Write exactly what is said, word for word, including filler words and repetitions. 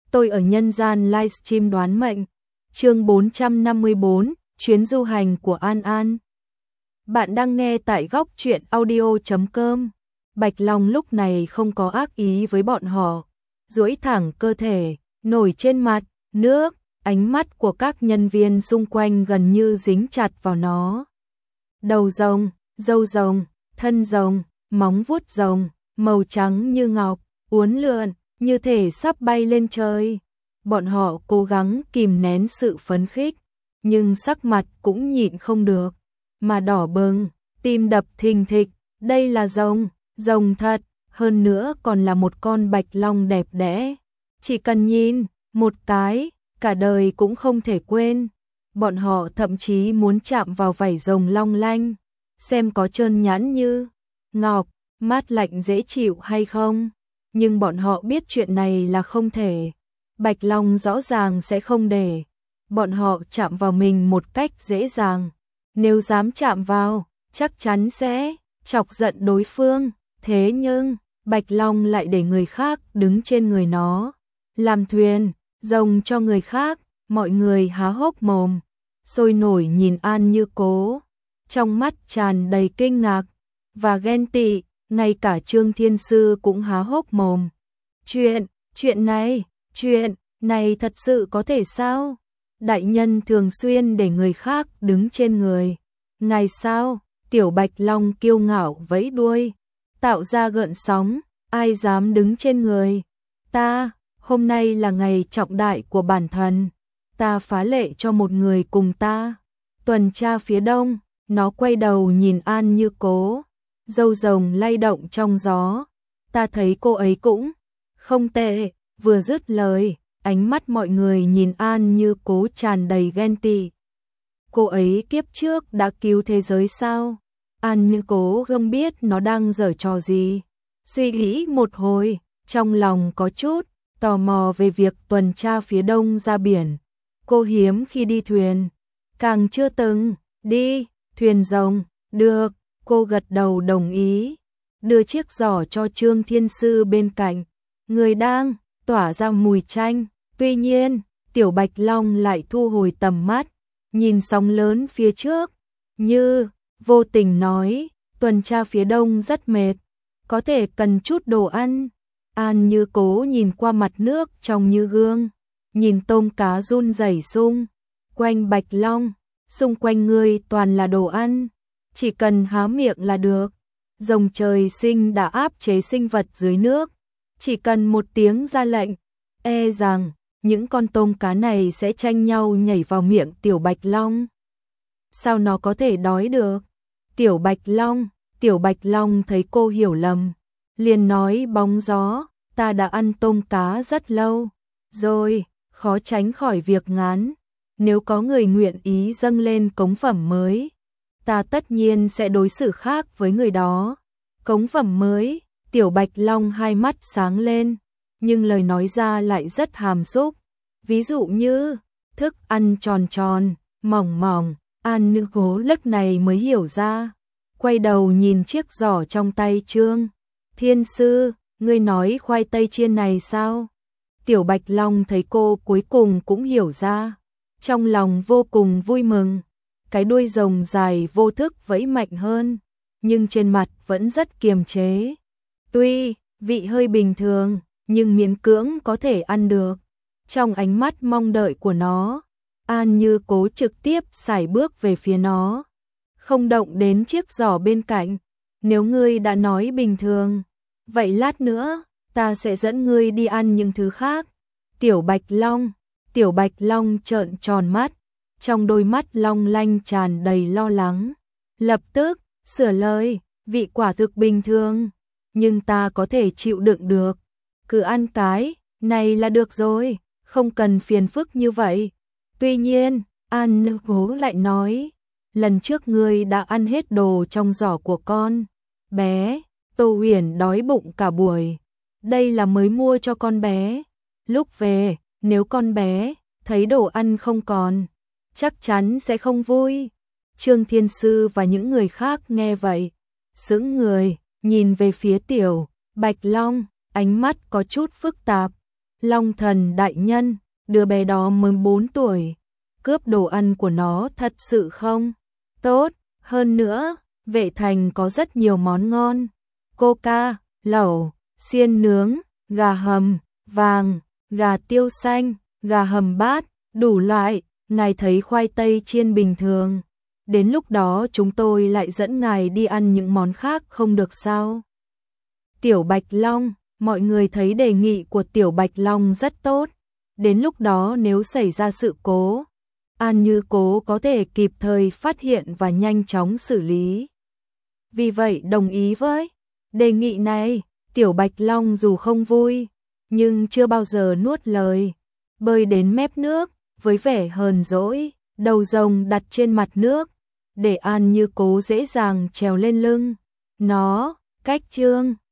tôi ở nhân gian livestream đoán mệnh. Chương bốn trăm năm mươi bốn, chuyến du hành của An An. Bạn đang nghe tại góc truyện audio chấm com. Bạch Long lúc này không có ác ý với bọn họ, duỗi thẳng cơ thể, nổi trên mặt nước, ánh mắt của các nhân viên xung quanh gần như dính chặt vào nó. Đầu rồng, râu rồng, thân rồng, móng vuốt rồng, màu trắng như ngọc, uốn lượn, như thể sắp bay lên trời. Bọn họ cố gắng kìm nén sự phấn khích, nhưng sắc mặt cũng nhịn không được, mà đỏ bừng, tim đập thình thịch. Đây là rồng, rồng thật, hơn nữa còn là một con bạch long đẹp đẽ. Chỉ cần nhìn một cái, cả đời cũng không thể quên. Bọn họ thậm chí muốn chạm vào vảy rồng long lanh, xem có trơn nhẵn như ngọc, mát lạnh dễ chịu hay không. Nhưng bọn họ biết chuyện này là không thể. Bạch Long rõ ràng sẽ không để bọn họ chạm vào mình một cách dễ dàng. Nếu dám chạm vào, chắc chắn sẽ chọc giận đối phương. Thế nhưng, Bạch Long lại để người khác đứng trên người nó, làm thuyền rồng cho người khác. Mọi người há hốc mồm, sôi nổi nhìn An Như Cố, trong mắt tràn đầy kinh ngạc và ghen tị. Ngay cả Trương Thiên Sư cũng há hốc mồm. Chuyện, chuyện này, chuyện này thật sự có thể sao? Đại nhân thường xuyên để người khác đứng trên người. Ngày sao? Tiểu Bạch Long kiêu ngạo vẫy đuôi, tạo ra gợn sóng. Ai dám đứng trên người ta? Hôm nay là ngày trọng đại của bản thân. Ta phá lệ cho một người cùng ta tuần tra phía đông. Nó quay đầu nhìn An Như Cố, râu rồng lay động trong gió. Ta thấy cô ấy cũng không tệ. Vừa dứt lời, ánh mắt mọi người nhìn An Như Cố tràn đầy ghen tị. Cô ấy kiếp trước đã cứu thế giới sao? An Như Cố không biết nó đang giở trò gì. Suy nghĩ một hồi, trong lòng có chút tò mò về việc tuần tra phía đông ra biển. Cô hiếm khi đi thuyền, càng chưa từng đi thuyền rồng. Được, cô gật đầu đồng ý, đưa chiếc giỏ cho Trương Thiên Sư bên cạnh. Người đang tỏa ra mùi chanh. Tuy nhiên, Tiểu Bạch Long lại thu hồi tầm mắt, nhìn sóng lớn phía trước, như vô tình nói, tuần tra phía đông rất mệt, có thể cần chút đồ ăn. An Như Cố nhìn qua mặt nước trong như gương, nhìn tôm cá run rẩy xung quanh Bạch Long. Xung quanh ngươi toàn là đồ ăn, chỉ cần há miệng là được. Rồng trời sinh đã áp chế sinh vật dưới nước, chỉ cần một tiếng ra lệnh, e rằng những con tôm cá này sẽ tranh nhau nhảy vào miệng Tiểu Bạch Long. Sao nó có thể đói được? Tiểu Bạch Long, Tiểu Bạch Long thấy cô hiểu lầm, liền nói bóng gió, ta đã ăn tôm cá rất lâu rồi, khó tránh khỏi việc ngán. Nếu có người nguyện ý dâng lên cống phẩm mới, ta tất nhiên sẽ đối xử khác với người đó. Cống phẩm mới? Tiểu Bạch Long hai mắt sáng lên, nhưng lời nói ra lại rất hàm xúc. Ví dụ như thức ăn tròn tròn, mỏng mỏng. An Như Cố lúc này mới hiểu ra, quay đầu nhìn chiếc giỏ trong tay Trương Thiên Sư. Ngươi nói khoai tây chiên này sao? Tiểu Bạch Long thấy cô cuối cùng cũng hiểu ra, trong lòng vô cùng vui mừng. Cái đuôi rồng dài vô thức vẫy mạnh hơn, nhưng trên mặt vẫn rất kiềm chế. Tuy vị hơi bình thường, nhưng miễn cưỡng có thể ăn được. Trong ánh mắt mong đợi của nó, An Như Cố trực tiếp sải bước về phía nó, không động đến chiếc giỏ bên cạnh. Nếu ngươi đã nói bình thường, vậy lát nữa ta sẽ dẫn ngươi đi ăn những thứ khác. Tiểu Bạch Long, Tiểu Bạch Long trợn tròn mắt, trong đôi mắt long lanh tràn đầy lo lắng. Lập tức sửa lời, vị quả thực bình thường, nhưng ta có thể chịu đựng được. Cứ ăn cái này là được rồi, không cần phiền phức như vậy. Tuy nhiên, An Như Cố lại nói, lần trước ngươi đã ăn hết đồ trong giỏ của con bé. Tô Huyền đói bụng cả buổi, đây là mới mua cho con bé. Lúc về, nếu con bé thấy đồ ăn không còn, chắc chắn sẽ không vui. Trương Thiên Sư và những người khác nghe vậy, sững người, nhìn về phía Tiểu Bạch Long, ánh mắt có chút phức tạp. Long thần đại nhân, đứa bé đó mới bốn tuổi, cướp đồ ăn của nó thật sự không tốt, hơn nữa, vệ thành có rất nhiều món ngon, coca, lẩu, xiên nướng, gà hầm, vàng, gà tiêu xanh, gà hầm bát, đủ loại, ngài thấy khoai tây chiên bình thường. Đến lúc đó chúng tôi lại dẫn ngài đi ăn những món khác không được sao? Tiểu Bạch Long, mọi người thấy đề nghị của Tiểu Bạch Long rất tốt. Đến lúc đó nếu xảy ra sự cố, An Như Cố có thể kịp thời phát hiện và nhanh chóng xử lý. Vì vậy đồng ý với đề nghị này, Tiểu Bạch Long dù không vui, nhưng chưa bao giờ nuốt lời. Bơi đến mép nước, với vẻ hờn dỗi, đầu rồng đặt trên mặt nước, để An Như Cố dễ dàng trèo lên lưng. Nó, cách chương